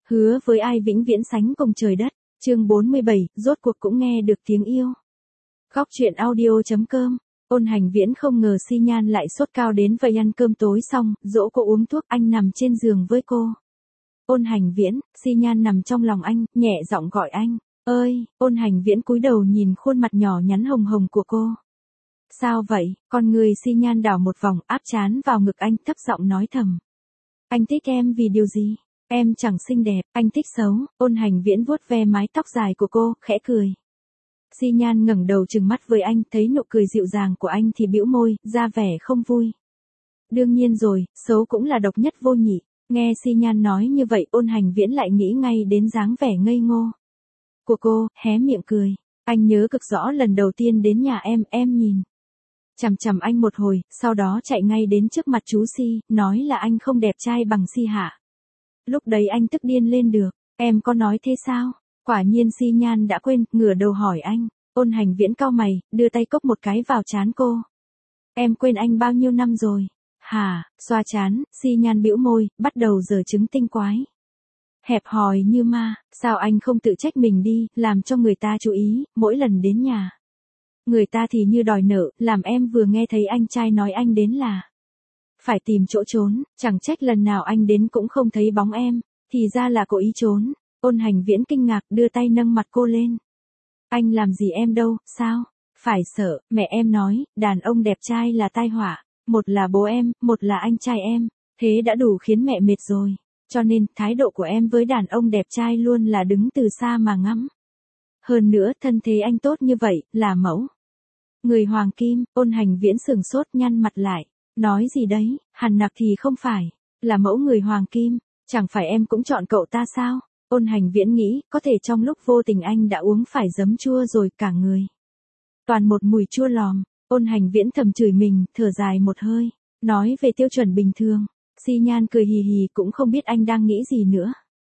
Hứa với ai vĩnh viễn sánh cùng trời đất. Chương 47, rốt cuộc cũng nghe được tiếng yêu. Góc truyện audio.com. Ôn Hành Viễn không ngờ Xi Nhan lại sốt cao đến vậy. Ăn cơm tối xong, dỗ cô uống thuốc, anh nằm trên giường với cô. Ôn Hành Viễn. Xi Nhan nằm trong lòng anh, nhẹ giọng gọi anh. Ơi. Ôn Hành Viễn cúi đầu nhìn khuôn mặt nhỏ nhắn hồng hồng của cô. Sao vậy? Con người Xi Nhan đảo một vòng, áp trán vào ngực anh, thấp giọng nói thầm. Anh thích em vì điều gì? Em chẳng xinh đẹp, anh thích xấu. Ôn Hành Viễn vuốt ve mái tóc dài của cô, khẽ cười. Xi Nhan ngẩng đầu trừng mắt với anh, thấy nụ cười dịu dàng của anh thì bĩu môi, ra vẻ không vui. Đương nhiên rồi, xấu cũng là độc nhất vô nhị. Nghe Xi Nhan nói như vậy, Ôn Hành Viễn lại nghĩ ngay đến dáng vẻ ngây ngô của cô, hé miệng cười. Anh nhớ cực rõ lần đầu tiên đến nhà em nhìn chằm chằm anh một hồi, sau đó chạy ngay đến trước mặt chú Si, nói là anh không đẹp trai bằng Si Hạ. Lúc đấy anh tức điên lên được. Em có nói thế sao? Quả nhiên Xi Nhan đã quên, ngửa đầu hỏi anh. Ôn Hành Viễn cau mày, đưa tay cốc một cái vào trán cô. Em quên anh bao nhiêu năm rồi? Hả? Xoa trán, Xi Nhan bĩu môi, bắt đầu giở trứng tinh quái. Hẹp hòi như ma, sao anh không tự trách mình đi, làm cho người ta chú ý, mỗi lần đến nhà. Người ta thì như đòi nợ, làm em vừa nghe thấy anh trai nói anh đến là phải tìm chỗ trốn, chẳng trách lần nào anh đến cũng không thấy bóng em, thì ra là cố ý trốn. Ôn Hành Viễn kinh ngạc, đưa tay nâng mặt cô lên. Anh làm gì em đâu, sao? Phải sợ, mẹ em nói, đàn ông đẹp trai là tai họa, một là bố em, một là anh trai em, thế đã đủ khiến mẹ mệt rồi, cho nên thái độ của em với đàn ông đẹp trai luôn là đứng từ xa mà ngắm. Hơn nữa, thân thế anh tốt như vậy, là mẫu người hoàng kim. Ôn Hành Viễn sửng sốt, nhăn mặt lại. Nói gì đấy, hẳn nặc thì không phải, là mẫu người hoàng kim, chẳng phải em cũng chọn cậu ta sao? Ôn Hành Viễn nghĩ, có thể trong lúc vô tình anh đã uống phải giấm chua rồi cả người toàn một mùi chua lòm. Ôn Hành Viễn thầm chửi mình, thở dài một hơi, nói về tiêu chuẩn bình thường. Xi Nhan cười hì hì, cũng không biết anh đang nghĩ gì nữa.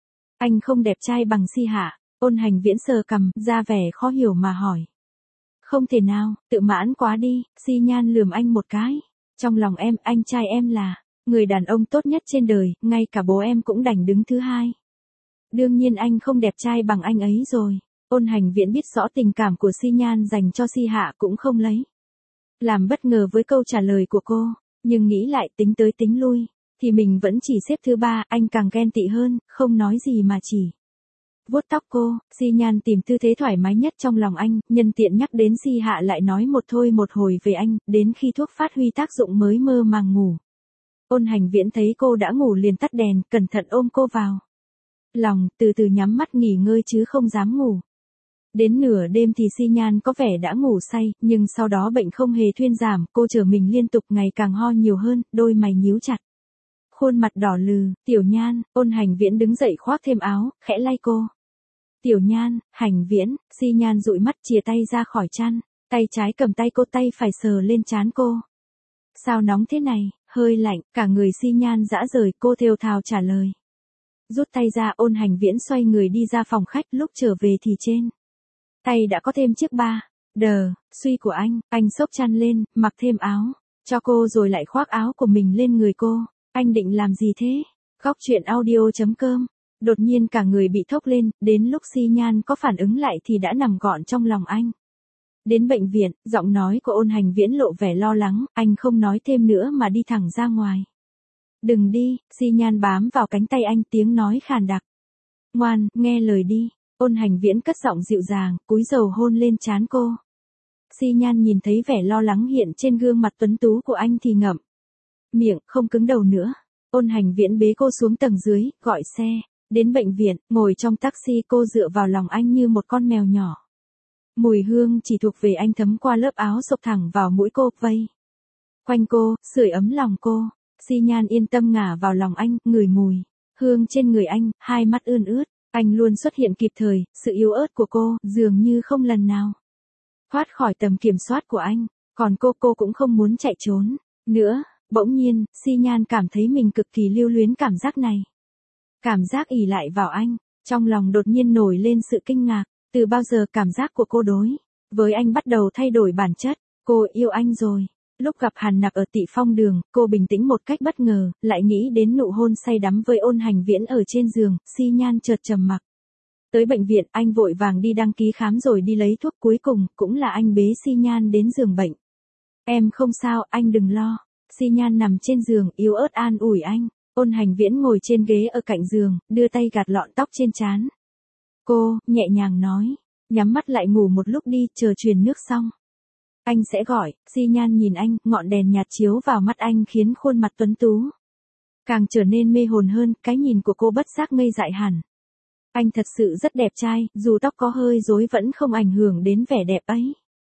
Anh không đẹp trai bằng Si Hạ. Ôn Hành Viễn sờ cằm, ra vẻ khó hiểu mà hỏi. Không thể nào, tự mãn quá đi. Xi Nhan lườm anh một cái. Trong lòng em, anh trai em là người đàn ông tốt nhất trên đời, ngay cả bố em cũng đành đứng thứ hai. Đương nhiên anh không đẹp trai bằng anh ấy rồi. Ôn Hành Viễn biết rõ tình cảm của Xi Nhan dành cho Si Hạ, cũng không lấy làm bất ngờ với câu trả lời của cô, nhưng nghĩ lại tính tới tính lui, thì mình vẫn chỉ xếp thứ ba. Anh càng ghen tị hơn, không nói gì mà chỉ vuốt tóc cô. Xi Nhan tìm tư thế thoải mái nhất trong lòng anh, nhân tiện nhắc đến Si Hạ lại nói một thôi một hồi về anh, đến khi thuốc phát huy tác dụng mới mơ màng ngủ. Ôn Hành Viễn thấy cô đã ngủ liền tắt đèn, cẩn thận ôm cô vào lòng, từ từ nhắm mắt nghỉ ngơi chứ không dám ngủ. Đến nửa đêm thì Si Nhan có vẻ đã ngủ say, nhưng sau đó bệnh không hề thuyên giảm, cô trở mình liên tục, ngày càng ho nhiều hơn, đôi mày nhíu chặt, khuôn mặt đỏ lừ. Tiểu Nhan. Ôn Hành Viễn đứng dậy khoác thêm áo, khẽ lay cô. Tiểu Nhan. Hành Viễn. Si Nhan dụi mắt, chìa tay ra khỏi chăn, tay trái cầm tay cô, tay phải sờ lên trán cô. Sao nóng thế này? Hơi lạnh. Cả người Si Nhan rã rời, cô thều thào trả lời. Rút tay ra. Ôn Hành Viễn xoay người đi ra phòng khách, lúc trở về thì trên tay đã có thêm chiếc ba đờ suy của anh xốc chăn lên, mặc thêm áo cho cô rồi lại khoác áo của mình lên người cô. Anh định làm gì thế? Góc truyện audio.com. Đột nhiên cả người bị thốc lên, đến lúc Si Nhan có phản ứng lại thì đã nằm gọn trong lòng anh. Đến bệnh viện, giọng nói của Ôn Hành Viễn lộ vẻ lo lắng, anh không nói thêm nữa mà đi thẳng ra ngoài. Đừng đi. Si Nhan bám vào cánh tay anh, tiếng nói khàn đặc. Ngoan, nghe lời đi. Ôn Hành Viễn cất giọng dịu dàng, cúi đầu hôn lên trán cô. Si Nhan nhìn thấy vẻ lo lắng hiện trên gương mặt tuấn tú của anh thì ngậm miệng, không cứng đầu nữa. Ôn Hành Viễn bế cô xuống tầng dưới, gọi xe đến bệnh viện. Ngồi trong taxi, cô dựa vào lòng anh như một con mèo nhỏ. Mùi hương chỉ thuộc về anh thấm qua lớp áo xộc thẳng vào mũi cô, vây quanh cô, sưởi ấm lòng cô. Si Nhan yên tâm ngả vào lòng anh, ngửi mùi hương trên người anh, hai mắt ươn ướt. Anh luôn xuất hiện kịp thời, sự yếu ớt của cô dường như không lần nào thoát khỏi tầm kiểm soát của anh. Còn cô cũng không muốn chạy trốn nữa. Bỗng nhiên, Si Nhan cảm thấy mình cực kỳ lưu luyến cảm giác này. Cảm giác ỷ lại vào anh. Trong lòng đột nhiên nổi lên sự kinh ngạc. Từ bao giờ cảm giác của cô đối với anh bắt đầu thay đổi bản chất. Cô yêu anh rồi. Lúc gặp Hàn Nặc ở Tị Phong đường, cô bình tĩnh một cách bất ngờ, lại nghĩ đến nụ hôn say đắm với Ôn Hành Viễn ở trên giường, Si Nhan chợt trầm mặc. Tới bệnh viện, anh vội vàng đi đăng ký khám rồi đi lấy thuốc, cuối cùng, cũng là anh bế Si Nhan đến giường bệnh. Em không sao, anh đừng lo. Si Nhan nằm trên giường, yếu ớt an ủi anh. Ôn Hành Viễn ngồi trên ghế ở cạnh giường, đưa tay gạt lọn tóc trên trán. Cô, nhẹ nhàng nói, nhắm mắt lại ngủ một lúc đi, chờ truyền nước xong. Anh sẽ gọi. Si Nhan nhìn anh, ngọn đèn nhạt chiếu vào mắt anh khiến khuôn mặt tuấn tú càng trở nên mê hồn hơn, cái nhìn của cô bất giác ngây dại hẳn. Anh thật sự rất đẹp trai, dù tóc có hơi rối vẫn không ảnh hưởng đến vẻ đẹp ấy.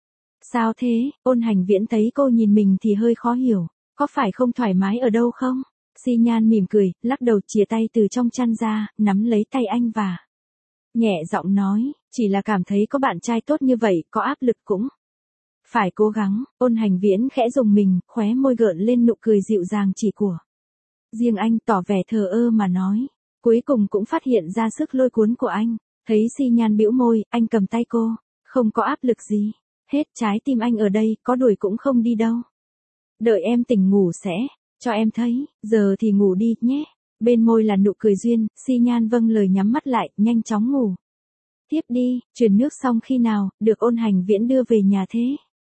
Sao thế? Ôn Hành Viễn thấy cô nhìn mình thì hơi khó hiểu. Có phải không thoải mái ở đâu không? Si Nhan mỉm cười, lắc đầu chìa tay từ trong chăn ra, nắm lấy tay anh và nhẹ giọng nói, chỉ là cảm thấy có bạn trai tốt như vậy, có áp lực cũng phải cố gắng. Ôn Hành Viễn khẽ rùng mình, khóe môi gợn lên nụ cười dịu dàng chỉ của riêng anh, tỏ vẻ thờ ơ mà nói. Cuối cùng cũng phát hiện ra sức lôi cuốn của anh. Thấy Si Nhan bĩu môi, anh cầm tay cô. Không có áp lực gì. Hết, trái tim anh ở đây, có đuổi cũng không đi đâu. Đợi em tỉnh ngủ sẽ cho em thấy, giờ thì ngủ đi nhé. Bên môi là nụ cười duyên, Si Nhan vâng lời nhắm mắt lại, nhanh chóng ngủ. Tiếp đi, truyền nước xong khi nào, được Ôn Hành Viễn đưa về nhà thế?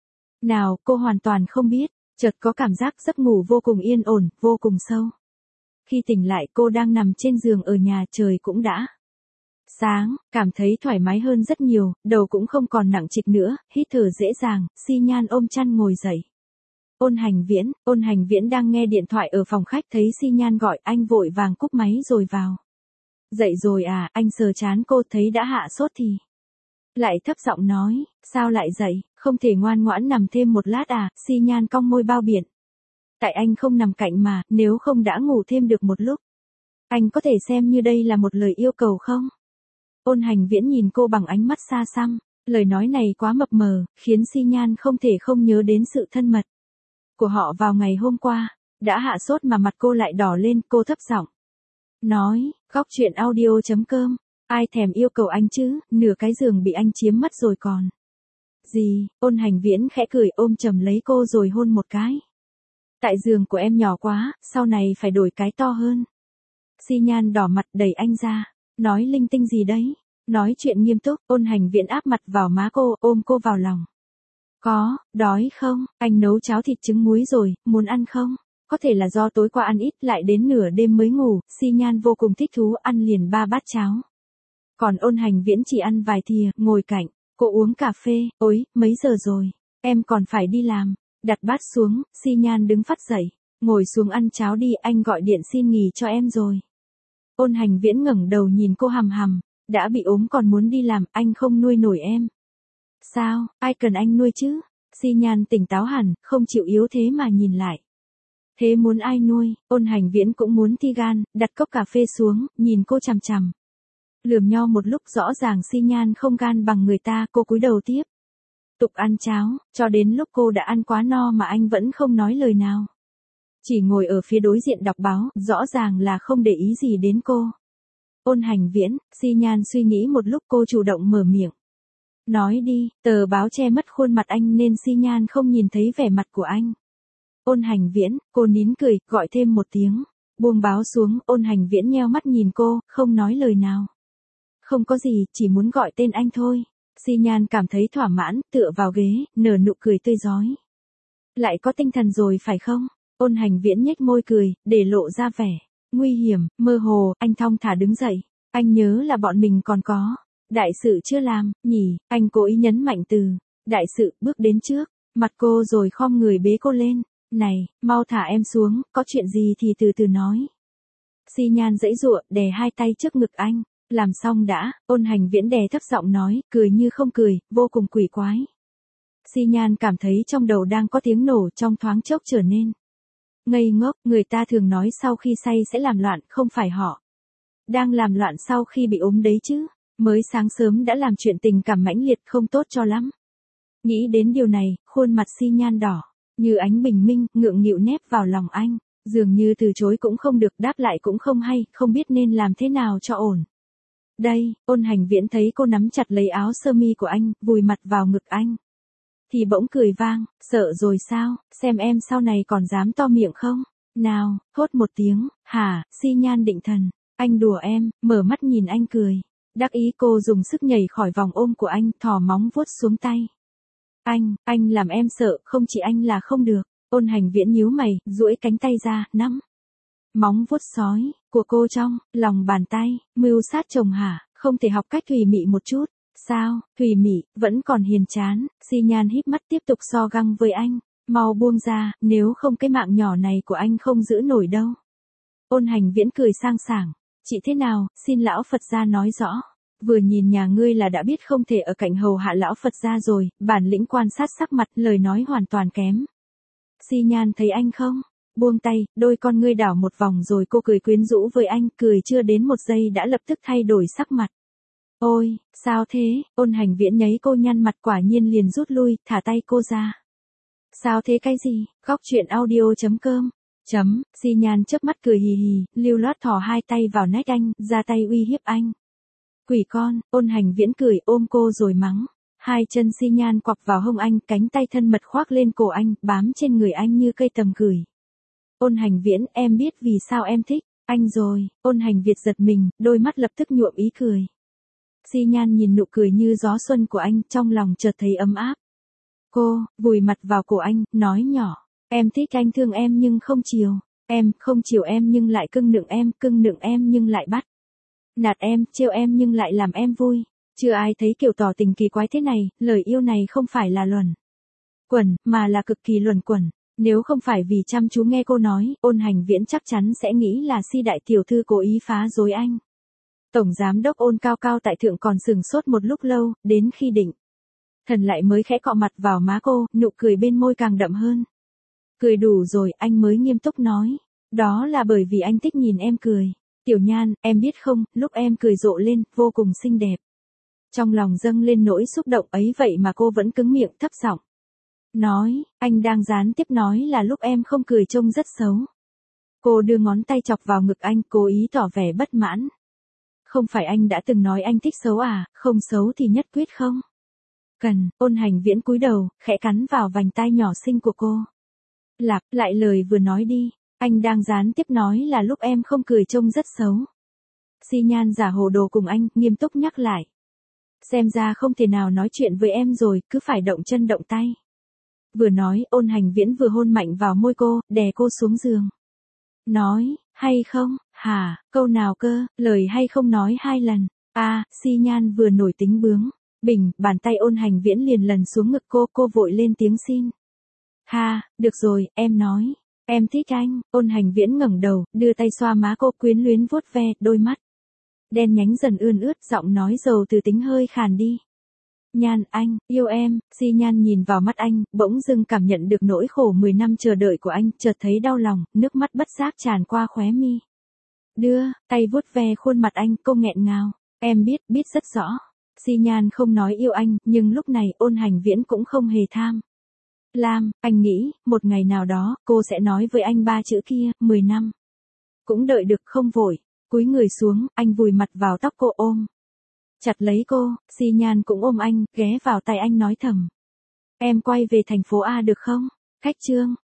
Nào, cô hoàn toàn không biết, chợt có cảm giác giấc ngủ vô cùng yên ổn, vô cùng sâu. Khi tỉnh lại cô đang nằm trên giường ở nhà, trời cũng đã sáng, cảm thấy thoải mái hơn rất nhiều, đầu cũng không còn nặng trịch nữa, hít thở dễ dàng. Si Nhan ôm chăn ngồi dậy. Ôn Hành Viễn đang nghe điện thoại ở phòng khách, thấy Si Nhan gọi, anh vội vàng cúp máy rồi vào. Dậy rồi à? Anh sờ trán cô, thấy đã hạ sốt thì lại thấp giọng nói, sao lại dậy, không thể ngoan ngoãn nằm thêm một lát à? Si Nhan cong môi bao biện. Tại anh không nằm cạnh mà, nếu không đã ngủ thêm được một lúc. Anh có thể xem như đây là một lời yêu cầu không? Ôn Hành Viễn nhìn cô bằng ánh mắt xa xăm, lời nói này quá mập mờ, khiến Si Nhan không thể không nhớ đến sự thân mật của họ vào ngày hôm qua. Đã hạ sốt mà mặt cô lại đỏ lên, cô thấp giọng nói, góc chuyện audio.com, ai thèm yêu cầu anh chứ, nửa cái giường bị anh chiếm mất rồi còn gì. Ôn Hành Viễn khẽ cười, ôm chầm lấy cô rồi hôn một cái. Tại giường của em nhỏ quá, sau này phải đổi cái to hơn. Si Nhan đỏ mặt đẩy anh ra, nói linh tinh gì đấy, nói chuyện nghiêm túc. Ôn Hành Viễn áp mặt vào má cô, ôm cô vào lòng. Có, đói không, anh nấu cháo thịt trứng muối rồi, muốn ăn không? Có thể là do tối qua ăn ít lại đến nửa đêm mới ngủ, Si Nhan vô cùng thích thú ăn liền 3 bát cháo. Còn Ôn Hành Viễn chỉ ăn vài thìa, ngồi cạnh, cô uống cà phê, ôi, mấy giờ rồi, em còn phải đi làm. Đặt bát xuống, Si Nhan đứng phắt dậy, ngồi xuống ăn cháo đi, anh gọi điện xin nghỉ cho em rồi. Ôn Hành Viễn ngẩng đầu nhìn cô hằm hằm, đã bị ốm còn muốn đi làm, anh không nuôi nổi em. Sao, ai cần anh nuôi chứ? Si Nhan tỉnh táo hẳn, không chịu yếu thế mà nhìn lại. Thế muốn ai nuôi? Ôn Hành Viễn cũng muốn thi gan, đặt cốc cà phê xuống, nhìn cô chằm chằm. Lườm nho một lúc, rõ ràng Si Nhan không gan bằng người ta, cô cúi đầu tiếp tục ăn cháo, cho đến lúc cô đã ăn quá no mà anh vẫn không nói lời nào. Chỉ ngồi ở phía đối diện đọc báo, rõ ràng là không để ý gì đến cô. Ôn Hành Viễn, Si Nhan suy nghĩ một lúc, cô chủ động mở miệng. Nói đi, tờ báo che mất khuôn mặt anh nên Si Nhan không nhìn thấy vẻ mặt của anh. Ôn Hành Viễn, cô nín cười, gọi thêm một tiếng. Buông báo xuống, Ôn Hành Viễn nheo mắt nhìn cô, không nói lời nào. Không có gì, chỉ muốn gọi tên anh thôi. Si Nhan cảm thấy thỏa mãn, tựa vào ghế, nở nụ cười tươi rói. Lại có tinh thần rồi phải không? Ôn Hành Viễn nhếch môi cười, để lộ ra vẻ nguy hiểm, mơ hồ. Anh thong thả đứng dậy. Anh nhớ là bọn mình còn có đại sự chưa làm, nhỉ? Anh cố ý nhấn mạnh từ đại sự, bước đến trước mặt cô rồi khom người bế cô lên. Này, mau thả em xuống, có chuyện gì thì từ từ nói. Si Nhan giãy giụa, đè hai tay trước ngực anh. Làm xong đã. Ôn Hành Viễn đè thấp giọng nói, cười như không cười, vô cùng quỷ quái. Si Nhan cảm thấy trong đầu đang có tiếng nổ, trong thoáng chốc trở nên ngây ngốc. Người ta thường nói sau khi say sẽ làm loạn, không phải họ đang làm loạn sau khi bị ốm đấy chứ. Mới sáng sớm đã làm chuyện tình cảm mãnh liệt, không tốt cho lắm. Nghĩ đến điều này, khuôn mặt Si Nhan đỏ như ánh bình minh, ngượng nghịu nép vào lòng anh, dường như từ chối cũng không được, đáp lại cũng không hay, không biết nên làm thế nào cho ổn. Đây, Ôn Hành Viễn thấy cô nắm chặt lấy áo sơ mi của anh, vùi mặt vào ngực anh. thì bỗng cười vang, sợ rồi sao, xem em sau này còn dám to miệng không? Nào, thốt một tiếng, hả, Xi Nhan định thần, anh đùa em, mở mắt nhìn anh cười. Đắc ý cô dùng sức nhảy khỏi vòng ôm của anh, thò móng vuốt xuống tay. Anh làm em sợ, không chỉ anh là không được. Ôn Hành Viễn nhíu mày, duỗi cánh tay ra, nắm móng vuốt sói của cô trong lòng bàn tay, mưu sát chồng hả, không thể học cách thùy mị một chút. Sao, thùy mị, vẫn còn hiền chán. Xi Nhan híp mắt tiếp tục so găng với anh. Mau buông ra, nếu không cái mạng nhỏ này của anh không giữ nổi đâu. Ôn Hành Viễn cười sang sảng. Chị thế nào, xin lão Phật gia nói rõ. Vừa nhìn nhà ngươi là đã biết không thể ở cạnh hầu hạ lão Phật gia rồi, bản lĩnh quan sát sắc mặt, lời nói hoàn toàn kém. Xi Nhan thấy anh không? Buông tay, đôi con ngươi đảo một vòng rồi cô cười quyến rũ với anh, cười chưa đến một giây đã lập tức thay đổi sắc mặt. Ôi, sao thế? Ôn Hành Viễn nháy cô nhăn mặt, quả nhiên liền rút lui, thả tay cô ra. Sao thế cái gì? Góc truyện audio.com. Xi Nhan chớp mắt cười hì hì, lưu loát thò hai tay vào nách anh, ra tay uy hiếp anh. Quỷ con, Ôn Hành Viễn cười ôm cô rồi mắng. Hai chân Xi Nhan quặp vào hông anh, cánh tay thân mật khoác lên cổ anh, bám trên người anh như cây tầm gửi. Ôn Hành Viễn, em biết vì sao em thích anh rồi. Ôn Hành Việt giật mình, đôi mắt lập tức nhuộm ý cười. Xi Nhan nhìn nụ cười như gió xuân của anh, trong lòng chợt thấy ấm áp. Cô vùi mặt vào cổ anh, nói nhỏ, em thích anh thương em nhưng không chiều, em không chiều em nhưng lại cưng nựng em nhưng lại bắt nạt em, trêu em nhưng lại làm em vui. Chưa ai thấy kiểu tỏ tình kỳ quái thế này, lời yêu này không phải là luẩn quẩn, mà là cực kỳ luẩn quẩn. Nếu không phải vì chăm chú nghe cô nói, Ôn Hành Viễn chắc chắn sẽ nghĩ là Si đại tiểu thư cố ý phá rối anh. Tổng giám đốc Ôn cao cao tại thượng còn sừng sốt một lúc lâu, đến khi định thần lại mới khẽ cọ mặt vào má cô, nụ cười bên môi càng đậm hơn. Cười đủ rồi, anh mới nghiêm túc nói. Đó là bởi vì anh thích nhìn em cười. Tiểu Nhan, em biết không, lúc em cười rộ lên, vô cùng xinh đẹp. Trong lòng dâng lên nỗi xúc động ấy vậy mà cô vẫn cứng miệng thấp giọng nói, anh đang gián tiếp nói là lúc em không cười trông rất xấu. Cô đưa ngón tay chọc vào ngực anh, cố ý tỏ vẻ bất mãn. Không phải anh đã từng nói anh thích xấu à, không xấu thì nhất quyết không? Cần, Ôn Hành Viễn cúi đầu, khẽ cắn vào vành tai nhỏ xinh của cô. Lặp lại lời vừa nói đi, anh đang gián tiếp nói là lúc em không cười trông rất xấu. Xi Nhan giả hồ đồ cùng anh, nghiêm túc nhắc lại. Xem ra không thể nào nói chuyện với em rồi, cứ phải động chân động tay. Vừa nói, Ôn Hành Viễn vừa hôn mạnh vào môi cô, đè cô xuống giường. Nói, hay không, hả, câu nào cơ, lời hay không nói hai lần. Xi Nhan vừa nổi tính bướng. Bình, bàn tay Ôn Hành Viễn liền lần xuống ngực cô vội lên tiếng xin. Ha, được rồi, em nói. Em thích anh. Ôn Hành Viễn ngẩng đầu, đưa tay xoa má cô, quyến luyến vuốt ve, đôi mắt đen nhánh dần ươn ướt, giọng nói giàu từ tính hơi khàn đi. Nhan, anh yêu em. Xi Nhan nhìn vào mắt anh, bỗng dưng cảm nhận được nỗi khổ 10 năm chờ đợi của anh, chợt thấy đau lòng, nước mắt bất giác tràn qua khóe mi. Đưa tay vuốt ve khuôn mặt anh, cô nghẹn ngào. Em biết rất rõ. Xi Nhan không nói yêu anh, nhưng lúc này Ôn Hành Viễn cũng không hề tham lam. Anh nghĩ, một ngày nào đó, cô sẽ nói với anh 3 chữ kia, 10 năm. Cũng đợi được, không vội. Cúi người xuống, anh vùi mặt vào tóc cô ôm chặt lấy cô. Xi Nhan cũng ôm anh, ghé vào tai anh nói thầm. Em quay về thành phố A được không? Khách trương,